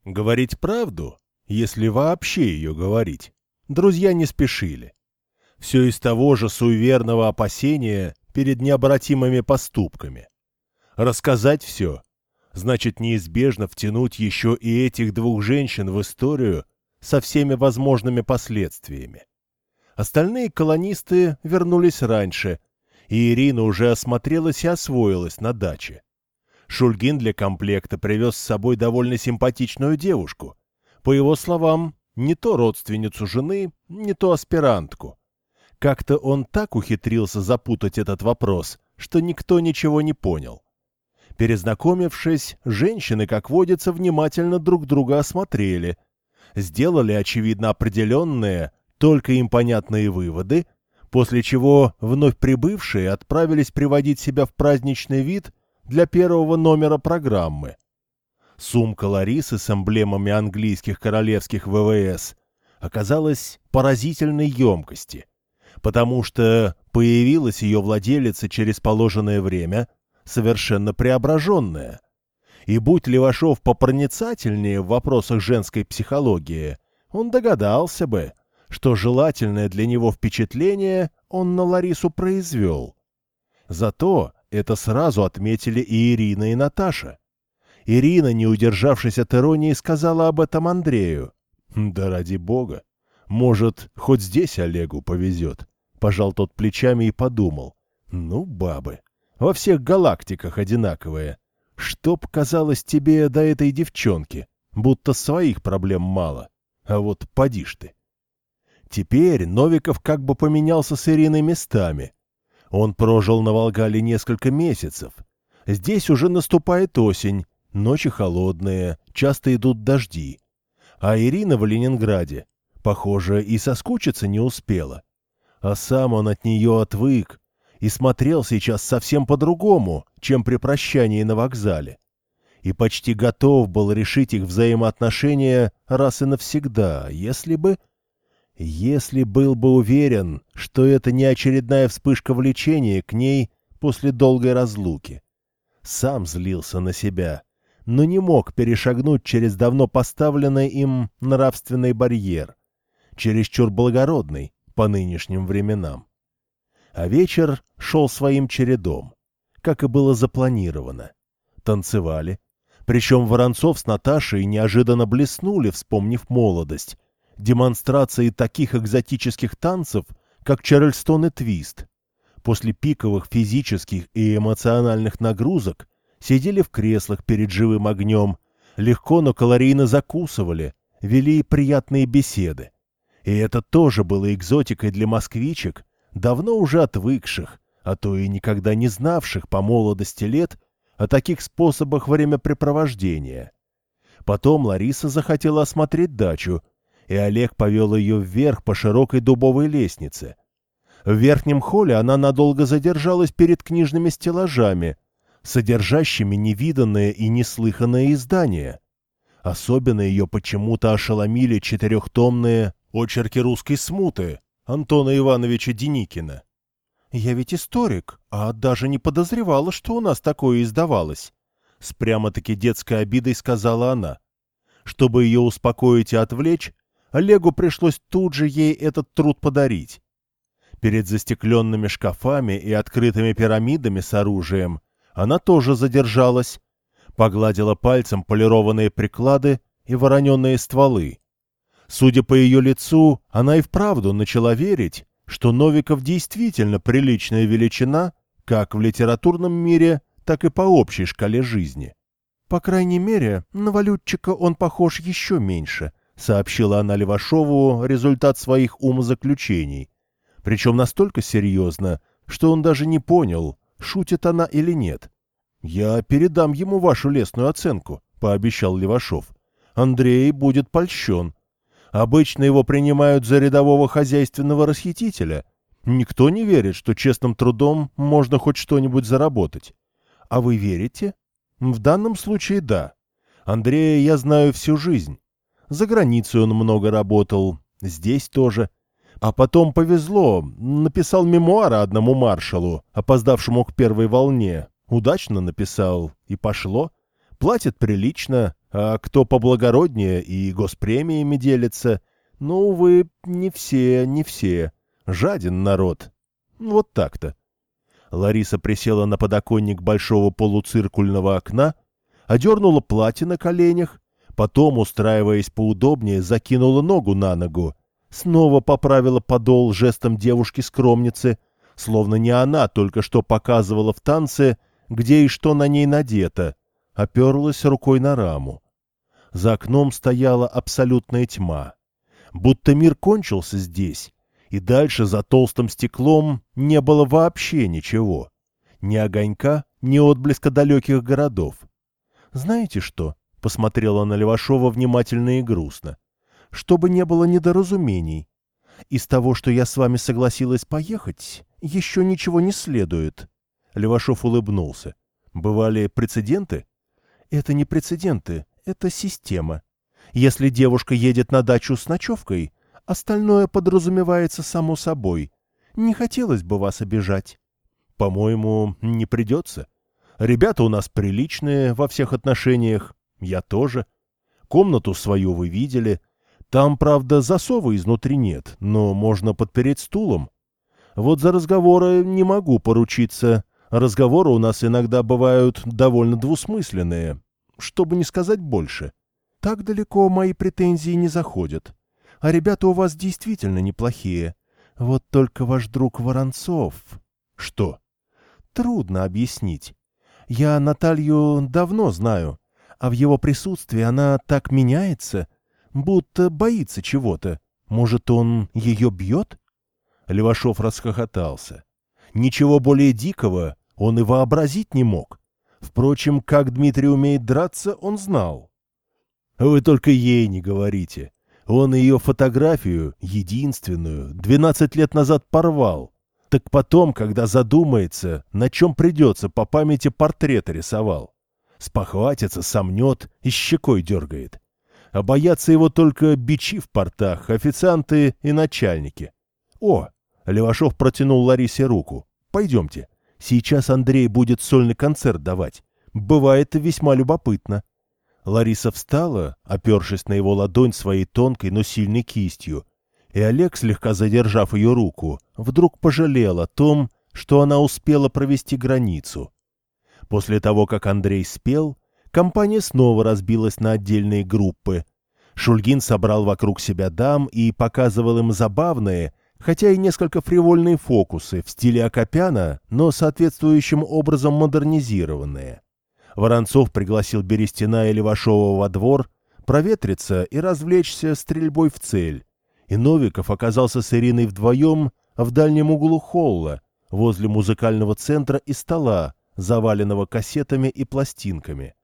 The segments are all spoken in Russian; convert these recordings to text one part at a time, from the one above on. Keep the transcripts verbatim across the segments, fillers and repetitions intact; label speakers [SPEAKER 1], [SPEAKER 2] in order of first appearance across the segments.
[SPEAKER 1] Говорить правду, если вообще ее говорить, друзья не спешили. Все из того же суеверного опасения перед необратимыми поступками. Рассказать все значит неизбежно втянуть еще и этих двух женщин в историю со всеми возможными последствиями. Остальные колонисты вернулись раньше, и Ирина уже осмотрелась и освоилась на даче. Шульгин для комплекта привез с собой довольно симпатичную девушку. По его словам, не то родственницу жены, не то аспирантку. Как-то он так ухитрился запутать этот вопрос, что никто ничего не понял. Перезнакомившись, женщины, как водится, внимательно друг друга осмотрели, сделали, очевидно, определенные, только им понятные выводы, после чего вновь прибывшие отправились приводить себя в праздничный вид для первого номера программы. Сумка Ларисы с эмблемами английских королевских вэ вэ эс оказалась поразительной емкости, потому что появилась ее владелица через положенное время, совершенно преображенная. И будь Левашов попроницательнее в вопросах женской психологии, он догадался бы, что желательное для него впечатление он на Ларису произвел. Зато это сразу отметили и Ирина, и Наташа. Ирина, не удержавшись от иронии, сказала об этом Андрею. «Да ради бога! Может, хоть здесь Олегу повезет?» Пожал тот плечами и подумал. «Ну, бабы, во всех галактиках одинаковые. Чтоб казалось тебе до этой девчонки, будто своих проблем мало. А вот поди ж ты». Теперь Новиков как бы поменялся с Ириной местами. Он прожил на Волгале несколько месяцев. Здесь уже наступает осень, ночи холодные, часто идут дожди. А Ирина в Ленинграде, похоже, и соскучиться не успела. А сам он от нее отвык и смотрел сейчас совсем по-другому, чем при прощании на вокзале. И почти готов был решить их взаимоотношения раз и навсегда, если бы... Если был бы уверен, что это не очередная вспышка влечения к ней после долгой разлуки. Сам злился на себя, но не мог перешагнуть через давно поставленный им нравственный барьер, чересчур благородный по нынешним временам. А вечер шел своим чередом, как и было запланировано. Танцевали, причем Воронцов с Наташей неожиданно блеснули, вспомнив молодость, демонстрации таких экзотических танцев, как Чарльстон и Твист. После пиковых физических и эмоциональных нагрузок сидели в креслах перед живым огнем, легко, но калорийно закусывали, вели приятные беседы. И это тоже было экзотикой для москвичек, давно уже отвыкших, а то и никогда не знавших по молодости лет о таких способах времяпрепровождения. Потом Лариса захотела осмотреть дачу, и Олег повел ее вверх по широкой дубовой лестнице. В верхнем холле она надолго задержалась перед книжными стеллажами, содержащими невиданное и неслыханное издание. Особенно ее почему-то ошеломили четырехтомные очерки русской смуты Антона Ивановича Деникина. «Я ведь историк, а даже не подозревала, что у нас такое издавалось», — с прямо-таки детской обидой сказала она. Чтобы ее успокоить и отвлечь, Олегу пришлось тут же ей этот труд подарить. Перед застекленными шкафами и открытыми пирамидами с оружием она тоже задержалась, погладила пальцем полированные приклады и вороненые стволы. Судя по ее лицу, она и вправду начала верить, что Новиков действительно приличная величина, как в литературном мире, так и по общей шкале жизни. «По крайней мере, на валютчика он похож еще меньше», — сообщила она Левашову результат своих умозаключений. Причем настолько серьезно, что он даже не понял, шутит она или нет. «Я передам ему вашу лестную оценку», — пообещал Левашов. «Андрей будет польщен. Обычно его принимают за рядового хозяйственного расхитителя. Никто не верит, что честным трудом можно хоть что-нибудь заработать. А вы верите?» «В данном случае да. Андрея я знаю всю жизнь. За границей он много работал, здесь тоже. А потом повезло, написал мемуары одному маршалу, опоздавшему к первой волне. Удачно написал, и пошло. Платит прилично, А кто поблагороднее и госпремиями делится, ну, увы, не все, не все. Жаден народ. Вот так-то. Лариса присела на подоконник большого полуциркульного окна, одернула платье на коленях, потом, устраиваясь поудобнее, закинула ногу на ногу, снова поправила подол жестом девушки-скромницы, словно не она только что показывала в танце, где и что на ней надето, оперлась рукой на раму. За окном стояла абсолютная тьма. Будто мир кончился здесь, и дальше за толстым стеклом не было вообще ничего. Ни огонька, ни отблеска далеких городов. «Знаете что?» — посмотрела на Левашова внимательно и грустно. «Чтобы не было недоразумений. Из того, что я с вами согласилась поехать, еще ничего не следует». Левашов улыбнулся. «Бывали прецеденты?» «Это не прецеденты, это система. Если девушка едет на дачу с ночевкой, остальное подразумевается само собой. Не хотелось бы вас обижать». «По-моему, не придется. Ребята у нас приличные во всех отношениях. Я тоже. Комнату свою вы видели. Там, правда, засова изнутри нет, но можно подпереть стулом. Вот за разговоры не могу поручиться. Разговоры у нас иногда бывают довольно двусмысленные, чтобы не сказать больше. Так далеко мои претензии не заходят. А ребята у вас действительно неплохие. Вот только ваш друг Воронцов...» «Что?» «Трудно объяснить. Я Наталью давно знаю, а в его присутствии она так меняется, будто боится чего-то. Может, он ее бьет?» Левашов расхохотался. Ничего более дикого он и вообразить не мог. Впрочем, как Дмитрий умеет драться, он знал. «Вы только ей не говорите. Он ее фотографию, единственную, двенадцать лет назад порвал. Так потом, когда задумается, на чем придется, по памяти портрет рисовал. Спохватится, сомнет и щекой дергает. А боятся его только бичи в портах, официанты и начальники. О!» — Левашов протянул Ларисе руку. «Пойдемте. Сейчас Андрей будет сольный концерт давать. Бывает весьма любопытно». Лариса встала, опершись на его ладонь своей тонкой, но сильной кистью, и Олег, слегка задержав ее руку, вдруг пожалел о том, что она успела провести границу. После того, как Андрей спел, компания снова разбилась на отдельные группы. Шульгин собрал вокруг себя дам и показывал им забавные, хотя и несколько фривольные фокусы в стиле Акопяна, но соответствующим образом модернизированные. Воронцов пригласил Берестина и Левашова во двор проветриться и развлечься стрельбой в цель. И Новиков оказался с Ириной вдвоем в дальнем углу холла, возле музыкального центра и стола, заваленного кассетами и пластинками.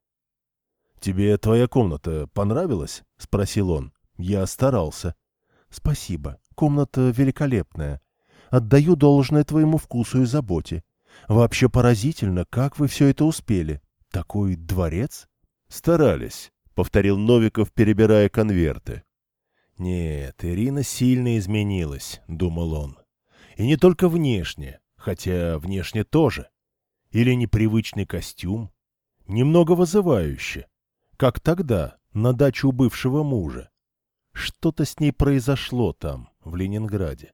[SPEAKER 1] «Тебе твоя комната понравилась?» — спросил он. «Я старался». «Спасибо. Комната великолепная. Отдаю должное твоему вкусу и заботе. Вообще поразительно, как вы все это успели. Такой дворец?» «Старались», — повторил Новиков, перебирая конверты. «Нет, Ирина сильно изменилась», — думал он. «И не только внешне, хотя внешне тоже. Или непривычный костюм, немного вызывающе, как тогда, на даче у бывшего мужа. Что-то с ней произошло там, в Ленинграде.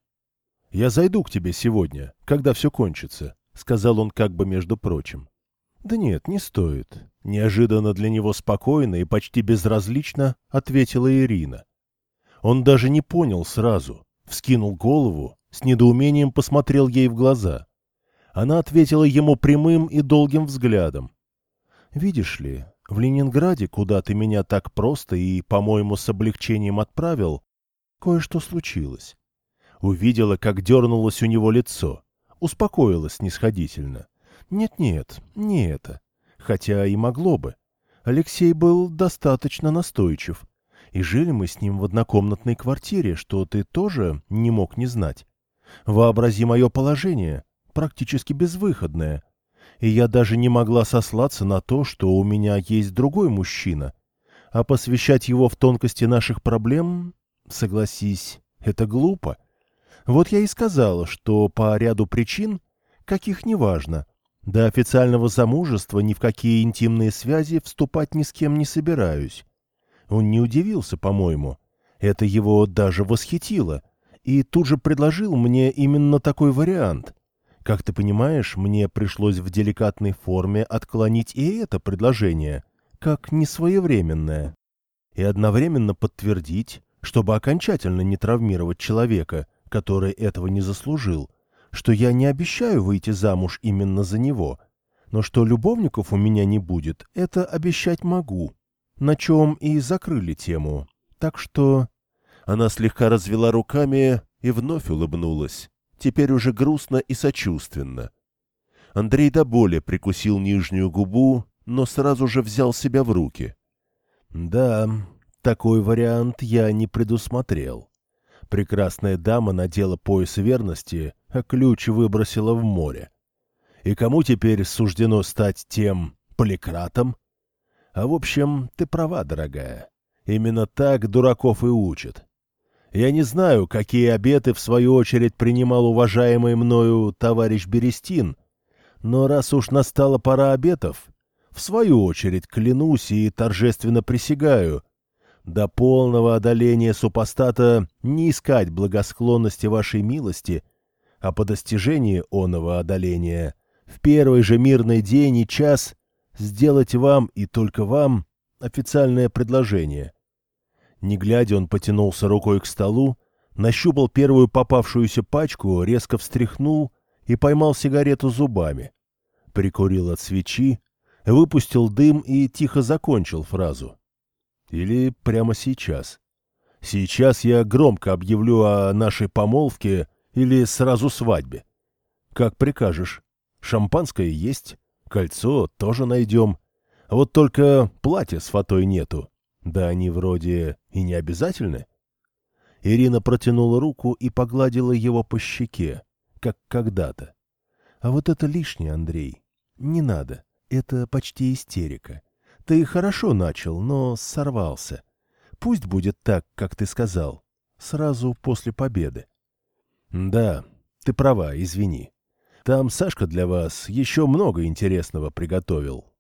[SPEAKER 1] Я зайду к тебе сегодня, когда все кончится», — сказал он как бы между прочим. «Да нет, не стоит», — неожиданно для него спокойно и почти безразлично ответила Ирина. Он даже не понял сразу, вскинул голову, с недоумением посмотрел ей в глаза. Она ответила ему прямым и долгим взглядом. «Видишь ли, в Ленинграде, куда ты меня так просто и, по-моему, с облегчением отправил, кое-что случилось». Увидела, как дернулось у него лицо, успокоилась снисходительно. «Нет-нет, не это. Хотя и могло бы. Алексей был достаточно настойчив. И жили мы с ним в однокомнатной квартире, что ты тоже не мог не знать. Вообрази мое положение, практически безвыходное. И я даже не могла сослаться на то, что у меня есть другой мужчина. А посвящать его в тонкости наших проблем, согласись, это глупо. Вот я и сказала, что по ряду причин, каких неважно, До официального замужества ни в какие интимные связи вступать ни с кем не собираюсь. Он не удивился, по-моему. Это его даже восхитило. И тут же предложил мне именно такой вариант. Как ты понимаешь, мне пришлось в деликатной форме отклонить и это предложение, как несвоевременное. И одновременно подтвердить, чтобы окончательно не травмировать человека, который этого не заслужил, что я не обещаю выйти замуж именно за него, но что любовников у меня не будет, это обещать могу. На чем и закрыли тему. Так что... Она слегка развела руками и вновь улыбнулась, теперь уже грустно и сочувственно. Андрей до боли прикусил нижнюю губу, но сразу же взял себя в руки. Да, такой вариант я не предусмотрел. Прекрасная дама надела пояс верности, а ключ выбросила в море. И кому теперь суждено стать тем поликратом? А в общем, ты права, дорогая. Именно так дураков и учат. Я не знаю, какие обеты в свою очередь принимал уважаемый мною товарищ Берестин, но раз уж настала пора обетов, в свою очередь клянусь и торжественно присягаю, до полного одоления супостата не искать благосклонности вашей милости, а по достижении оного одоления в первый же мирный день и час сделать вам и только вам официальное предложение. Не глядя, он потянулся рукой к столу, нащупал первую попавшуюся пачку, резко встряхнул и поймал сигарету зубами. Прикурил от свечи, выпустил дым и тихо закончил фразу. Или прямо сейчас. Сейчас я громко объявлю о нашей помолвке или сразу свадьбе. Как прикажешь. Шампанское есть, кольцо тоже найдем. А вот только платья с фатой нету. Да они вроде и не обязательны. Ирина протянула руку и погладила его по щеке, как когда-то. А вот это лишнее, Андрей. Не надо. Это почти истерика. Ты хорошо начал, но сорвался. Пусть будет так, как ты сказал, сразу после победы. Да, ты права, извини. Там Сашка для вас еще много интересного приготовил.